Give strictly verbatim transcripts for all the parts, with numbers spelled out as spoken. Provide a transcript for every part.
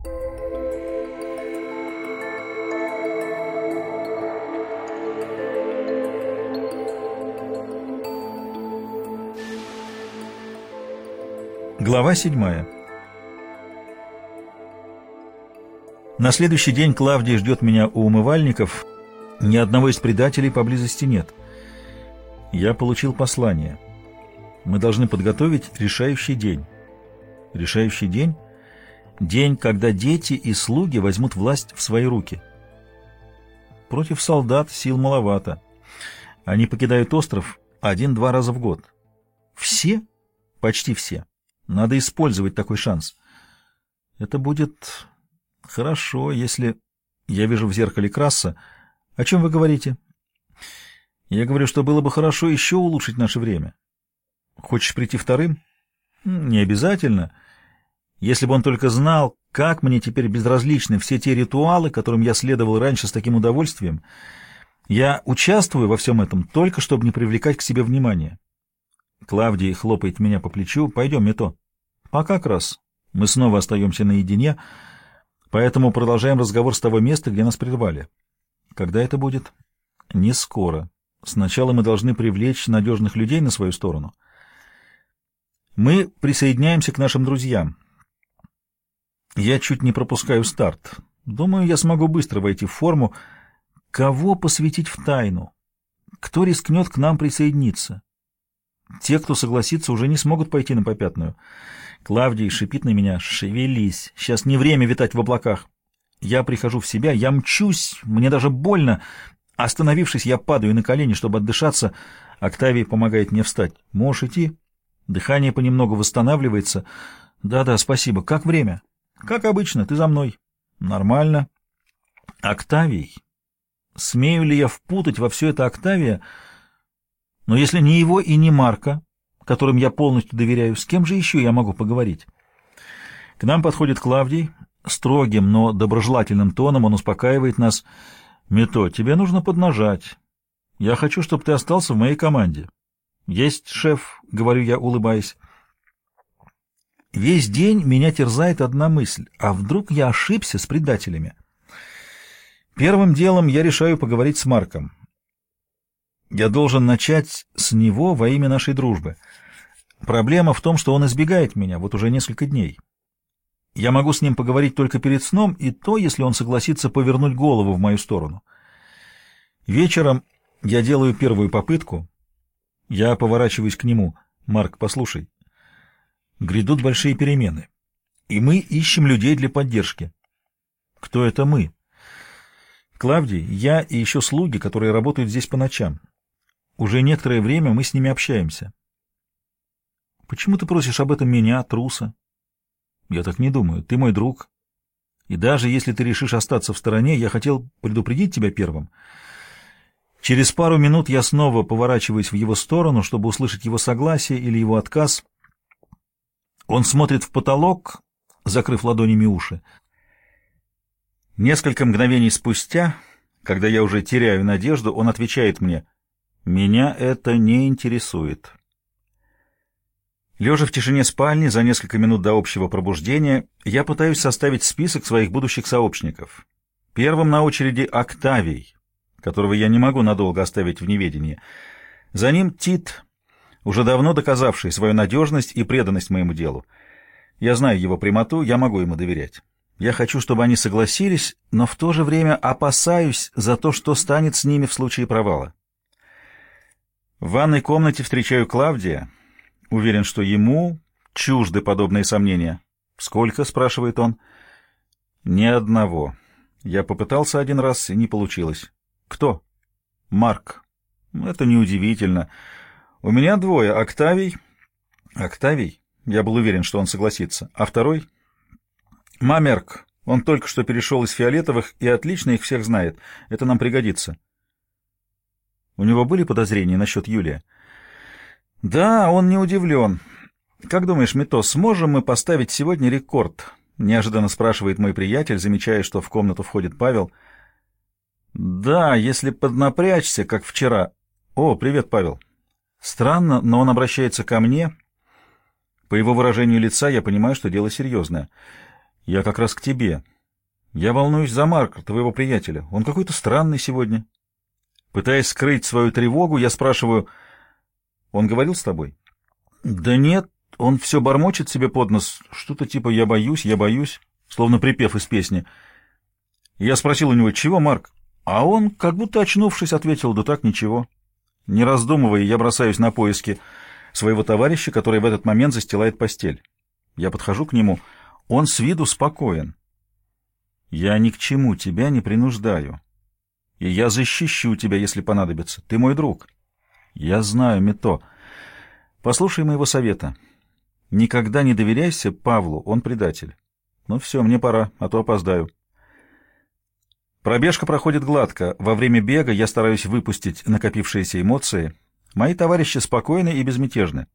Глава седьмая. На следующий день Клавдий ждет меня у умывальников. Ни одного из предателей поблизости нет. Я получил послание. Мы должны подготовить решающий день. Решающий день? День, когда дети и слуги возьмут власть в свои руки. Против солдат сил маловато. Они покидают остров один-два раза в год. Все? Почти все. Надо использовать такой шанс. Это будет хорошо, если... Я вижу в зеркале Краса. О чем вы говорите? Я говорю, что было бы хорошо еще улучшить наше время. Хочешь прийти вторым? Не обязательно. Если бы он только знал, как мне теперь безразличны все те ритуалы, которым я следовал раньше с таким удовольствием. Я участвую во всем этом только, чтобы не привлекать к себе внимания. Клавдий хлопает меня по плечу. Пойдем, Мито. Пока, Крас. Мы снова остаемся наедине, поэтому продолжаем разговор с того места, где нас прервали. Когда это будет? Не скоро. Сначала мы должны привлечь надежных людей на свою сторону. Мы присоединяемся к нашим друзьям. Я чуть не пропускаю старт. Думаю, я смогу быстро войти в форму. Кого посвятить в тайну? Кто рискнет к нам присоединиться? Те, кто согласится, уже не смогут пойти на попятную. Клавдий шипит на меня: «Шевелись, сейчас не время витать в облаках». Я прихожу в себя, я мчусь, мне даже больно. Остановившись, я падаю на колени, чтобы отдышаться. Октавий помогает мне встать. «Можешь идти?» Дыхание понемногу восстанавливается. «Да-да, спасибо. Как время?» «Как обычно, ты за мной». «Нормально». «Октавий? Смею ли я впутать во все это Октавия? Но если не его и не Марка, которым я полностью доверяю, с кем же еще я могу поговорить?» К нам подходит Клавдий. Строгим, но доброжелательным тоном он успокаивает нас. «Мито, тебе нужно поднажать. Я хочу, чтобы ты остался в моей команде». «Есть, шеф», — говорю я, улыбаясь. Весь день меня терзает одна мысль: а вдруг я ошибся с предателями? Первым делом я решаю поговорить с Марком. Я должен начать с него во имя нашей дружбы. Проблема в том, что он избегает меня вот уже несколько дней. Я могу с ним поговорить только перед сном, и то, если он согласится повернуть голову в мою сторону. Вечером я делаю первую попытку. Я поворачиваюсь к нему. «Марк, послушай. Грядут большие перемены, и мы ищем людей для поддержки». «Кто это мы?» «Клавдий, я и еще слуги, которые работают здесь по ночам. Уже некоторое время мы с ними общаемся». «Почему ты просишь об этом меня, труса?» «Я так не думаю. Ты мой друг. И даже если ты решишь остаться в стороне, я хотел предупредить тебя первым». Через пару минут я снова поворачиваюсь в его сторону, чтобы услышать его согласие или его отказ. Он смотрит в потолок, закрыв ладонями уши. Несколько мгновений спустя, когда я уже теряю надежду, он отвечает мне: «Меня это не интересует». Лежа в тишине спальни за несколько минут до общего пробуждения, я пытаюсь составить список своих будущих сообщников. Первым на очереди Октавий, которого я не могу надолго оставить в неведении. За ним Тит, уже давно доказавший свою надежность и преданность моему делу. Я знаю его прямоту, я могу ему доверять. Я хочу, чтобы они согласились, но в то же время опасаюсь за то, что станет с ними в случае провала. В ванной комнате встречаю Клавдия. Уверен, что ему чужды подобные сомнения. «Сколько?» — спрашивает он. «Ни одного. Я попытался один раз, и не получилось». «Кто?» «Марк». «Это неудивительно. У меня двое. Октавий». «Октавий?» Я был уверен, что он согласится. «А второй?» «Мамерк. Он только что перешел из фиолетовых и отлично их всех знает. Это нам пригодится». «У него были подозрения насчет Юлия?» «Да, он не удивлен. Как думаешь, Мито, сможем мы поставить сегодня рекорд?» — неожиданно спрашивает мой приятель, замечая, что в комнату входит Павел. «Да, если поднапрячься, как вчера». «О, привет, Павел». Странно, но он обращается ко мне. По его выражению лица я понимаю, что дело серьезное. Я как раз к тебе. Я волнуюсь за Марка, твоего приятеля. Он какой-то странный сегодня. Пытаясь скрыть свою тревогу, я спрашиваю: он говорил с тобой? Да нет, он все бормочет себе под нос, что-то типа «я боюсь, я боюсь», словно припев из песни. Я спросил у него: чего, Марк? А он, как будто очнувшись, ответил: да так, ничего. Не раздумывая, я бросаюсь на поиски своего товарища, который в этот момент застилает постель. Я подхожу к нему. Он с виду спокоен. Я ни к чему тебя не принуждаю. И я защищу тебя, если понадобится. Ты мой друг. Я знаю, Мито. Послушай моего совета. Никогда не доверяйся Павлу, он предатель. Ну все, мне пора, а то опоздаю. Пробежка проходит гладко. Во время бега я стараюсь выпустить накопившиеся эмоции. Мои товарищи спокойны и безмятежны.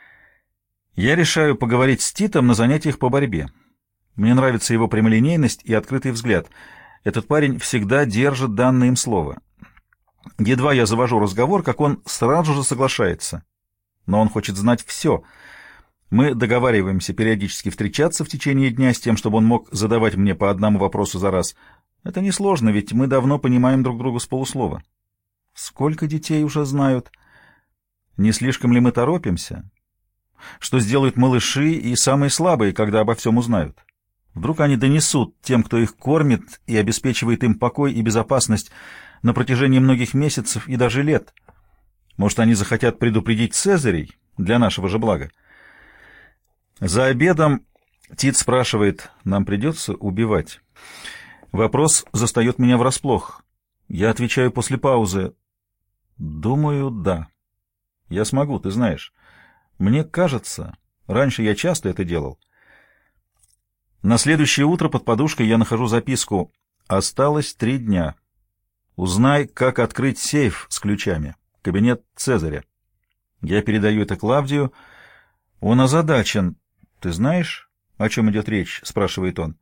Я решаю поговорить с Титом на занятиях по борьбе. Мне нравится его прямолинейность и открытый взгляд. Этот парень всегда держит данное им слово. Едва я завожу разговор, как он сразу же соглашается. Но он хочет знать все. Мы договариваемся периодически встречаться в течение дня с тем, чтобы он мог задавать мне по одному вопросу за раз. Это несложно, ведь мы давно понимаем друг друга с полуслова. Сколько детей уже знают? Не слишком ли мы торопимся? Что сделают малыши и самые слабые, когда обо всем узнают? Вдруг они донесут тем, кто их кормит и обеспечивает им покой и безопасность на протяжении многих месяцев и даже лет. Может, они захотят предупредить Цезарей для нашего же блага. За обедом Тит спрашивает: нам придется убивать? Вопрос застает меня врасплох. Я отвечаю после паузы: думаю, да. Я смогу, ты знаешь. Мне кажется, раньше я часто это делал. На следующее утро под подушкой я нахожу записку: осталось три дня. Узнай, как открыть сейф с ключами. Кабинет Цезаря. Я передаю это Клавдию. Он озадачен. Ты знаешь, о чем идет речь? Спрашивает он.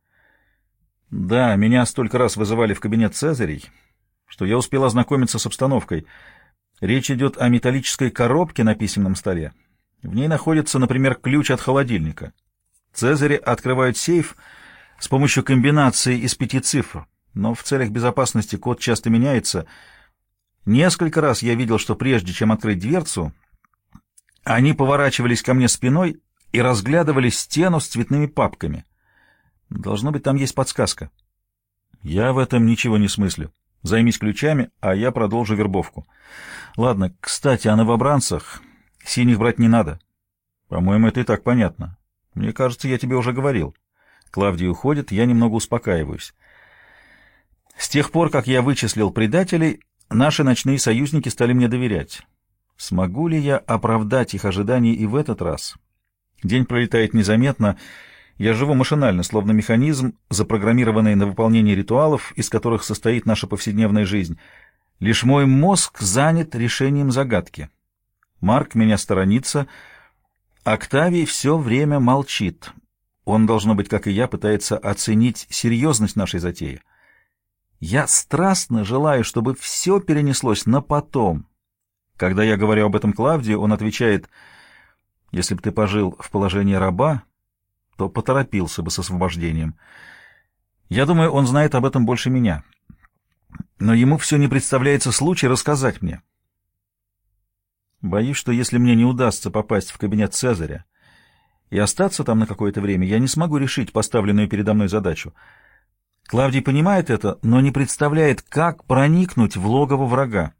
Да, меня столько раз вызывали в кабинет Цезарей, что я успел ознакомиться с обстановкой. Речь идет о металлической коробке на письменном столе. В ней находится, например, ключ от холодильника. Цезари открывают сейф с помощью комбинации из пяти цифр, но в целях безопасности код часто меняется. Несколько раз я видел, что прежде чем открыть дверцу, они поворачивались ко мне спиной и разглядывали стену с цветными папками. Должно быть, там есть подсказка. Я в этом ничего не смыслю. Займись ключами, а я продолжу вербовку. Ладно, кстати, о новобранцах. Синих брать не надо. По-моему, это и так понятно. Мне кажется, я тебе уже говорил. Клавдия уходит, я немного успокаиваюсь. С тех пор, как я вычислил предателей, наши ночные союзники стали мне доверять. Смогу ли я оправдать их ожидания и в этот раз? День пролетает незаметно. Я живу машинально, словно механизм, запрограммированный на выполнение ритуалов, из которых состоит наша повседневная жизнь. Лишь мой мозг занят решением загадки. Марк меня сторонится. Октавий все время молчит. Он, должно быть, как и я, пытается оценить серьезность нашей затеи. Я страстно желаю, чтобы все перенеслось на потом. Когда я говорю об этом Клавдию, он отвечает: если бы ты пожил в положении раба, то поторопился бы с освобождением. Я думаю, он знает об этом больше меня. Но ему все не представляется случай рассказать мне. Боюсь, что если мне не удастся попасть в кабинет Цезаря и остаться там на какое-то время, я не смогу решить поставленную передо мной задачу. Клавдий понимает это, но не представляет, как проникнуть в логово врага.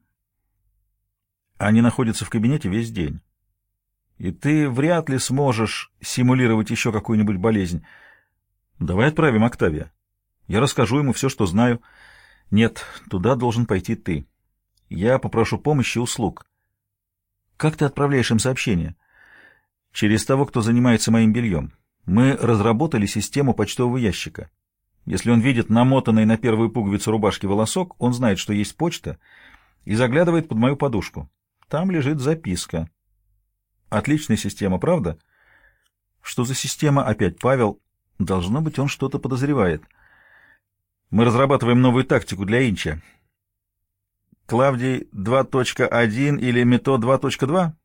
Они находятся в кабинете весь день. И ты вряд ли сможешь симулировать еще какую-нибудь болезнь. Давай отправим Октавия. Я расскажу ему все, что знаю. Нет, туда должен пойти ты. Я попрошу помощи и услуг. Как ты отправляешь им сообщения? Через того, кто занимается моим бельем. Мы разработали систему почтового ящика. Если он видит намотанный на первую пуговицу рубашки волосок, он знает, что есть почта, и заглядывает под мою подушку. Там лежит записка. Отличная система, правда? Что за система? Опять Павел. Должно быть, он что-то подозревает. Мы разрабатываем новую тактику для Инча. Клавдий два точка один или Мито два точка два?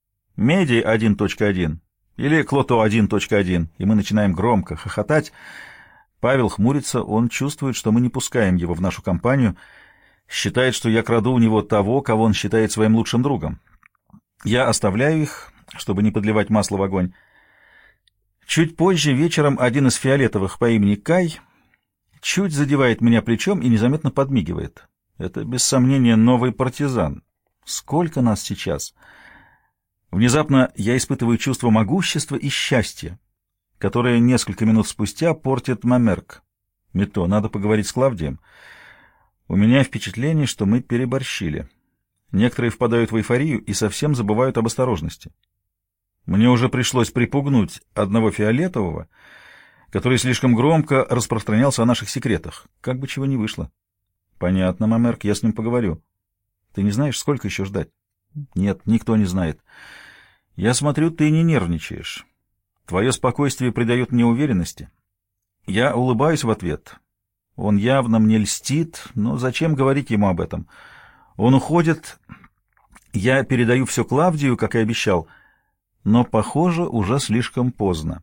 Медий один точка один или Клото один точка один. И мы начинаем громко хохотать. Павел хмурится, он чувствует, что мы не пускаем его в нашу компанию, считает, что я краду у него того, кого он считает своим лучшим другом. Я оставляю их, чтобы не подливать масло в огонь. Чуть позже вечером один из фиолетовых по имени Кай чуть задевает меня плечом и незаметно подмигивает. Это, без сомнения, новый партизан. Сколько нас сейчас? Внезапно я испытываю чувство могущества и счастья, которое несколько минут спустя портит Мамерк. Мито, надо поговорить с Клавдием. У меня впечатление, что мы переборщили. Некоторые впадают в эйфорию и совсем забывают об осторожности. Мне уже пришлось припугнуть одного фиолетового, который слишком громко распространялся о наших секретах. Как бы чего ни вышло. Понятно, Мамерк, я с ним поговорю. Ты не знаешь, сколько еще ждать? Нет, никто не знает. Я смотрю, ты не нервничаешь. Твое спокойствие придает мне уверенности. Я улыбаюсь в ответ. Он явно мне льстит, но зачем говорить ему об этом? Он уходит. Я передаю все Клавдию, как и обещал, но, похоже, уже слишком поздно.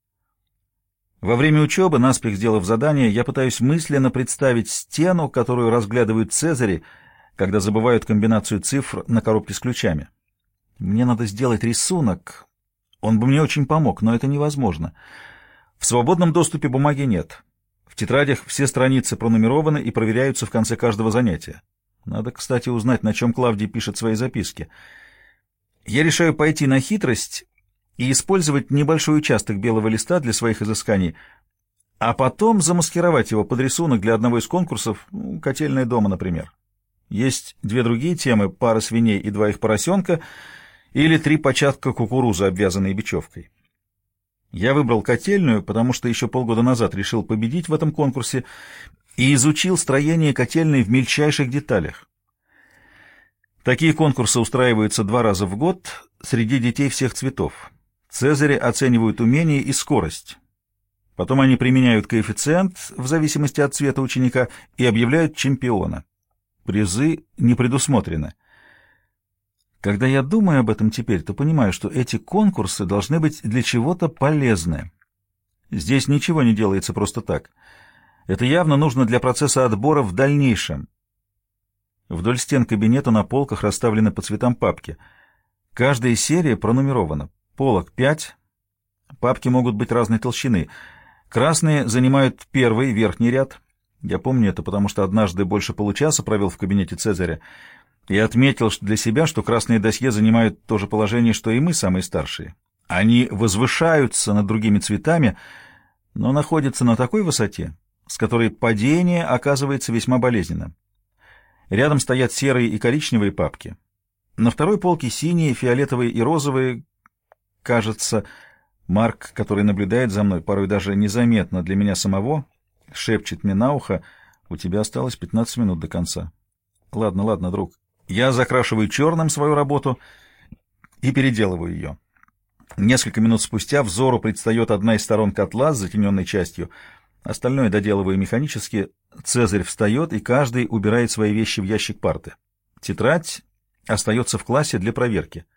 Во время учебы, наспех сделав задание, я пытаюсь мысленно представить стену, которую разглядывают Цезари, когда забывают комбинацию цифр на коробке с ключами. Мне надо сделать рисунок. Он бы мне очень помог, но это невозможно. В свободном доступе бумаги нет. В тетрадях все страницы пронумерованы и проверяются в конце каждого занятия. Надо, кстати, узнать, на чем Клавдий пишет свои записки. Я решаю пойти на хитрость и использовать небольшой участок белого листа для своих изысканий, а потом замаскировать его под рисунок для одного из конкурсов, ну, «Котельная дома», например. Есть две другие темы: пара свиней и два их поросенка, или три початка кукурузы, обвязанные бечевкой. Я выбрал котельную, потому что еще полгода назад решил победить в этом конкурсе и изучил строение котельной в мельчайших деталях. Такие конкурсы устраиваются два раза в год среди детей всех цветов. Цезари оценивают умение и скорость. Потом они применяют коэффициент в зависимости от цвета ученика и объявляют чемпиона. Призы не предусмотрены. Когда я думаю об этом теперь, то понимаю, что эти конкурсы должны быть для чего-то полезны. Здесь ничего не делается просто так. Это явно нужно для процесса отбора в дальнейшем. Вдоль стен кабинета на полках расставлены по цветам папки. Каждая серия пронумерована. Полок пять. Папки могут быть разной толщины. Красные занимают первый, верхний ряд. Я помню это, потому что однажды больше получаса провел в кабинете Цезаря и отметил для себя, что красные досье занимают то же положение, что и мы, самые старшие. Они возвышаются над другими цветами, но находятся на такой высоте, с которой падение оказывается весьма болезненным. Рядом стоят серые и коричневые папки. На второй полке синие, фиолетовые и розовые. Кажется, Марк, который наблюдает за мной, порой даже незаметно для меня самого, шепчет мне на ухо: «У тебя осталось пятнадцать минут до конца». Ладно, ладно, друг. Я закрашиваю черным свою работу и переделываю ее. Несколько минут спустя взору предстает одна из сторон котла с затененной частью. Остальное доделываю механически. Цезарь встает, и каждый убирает свои вещи в ящик парты. Тетрадь остается в классе для проверки.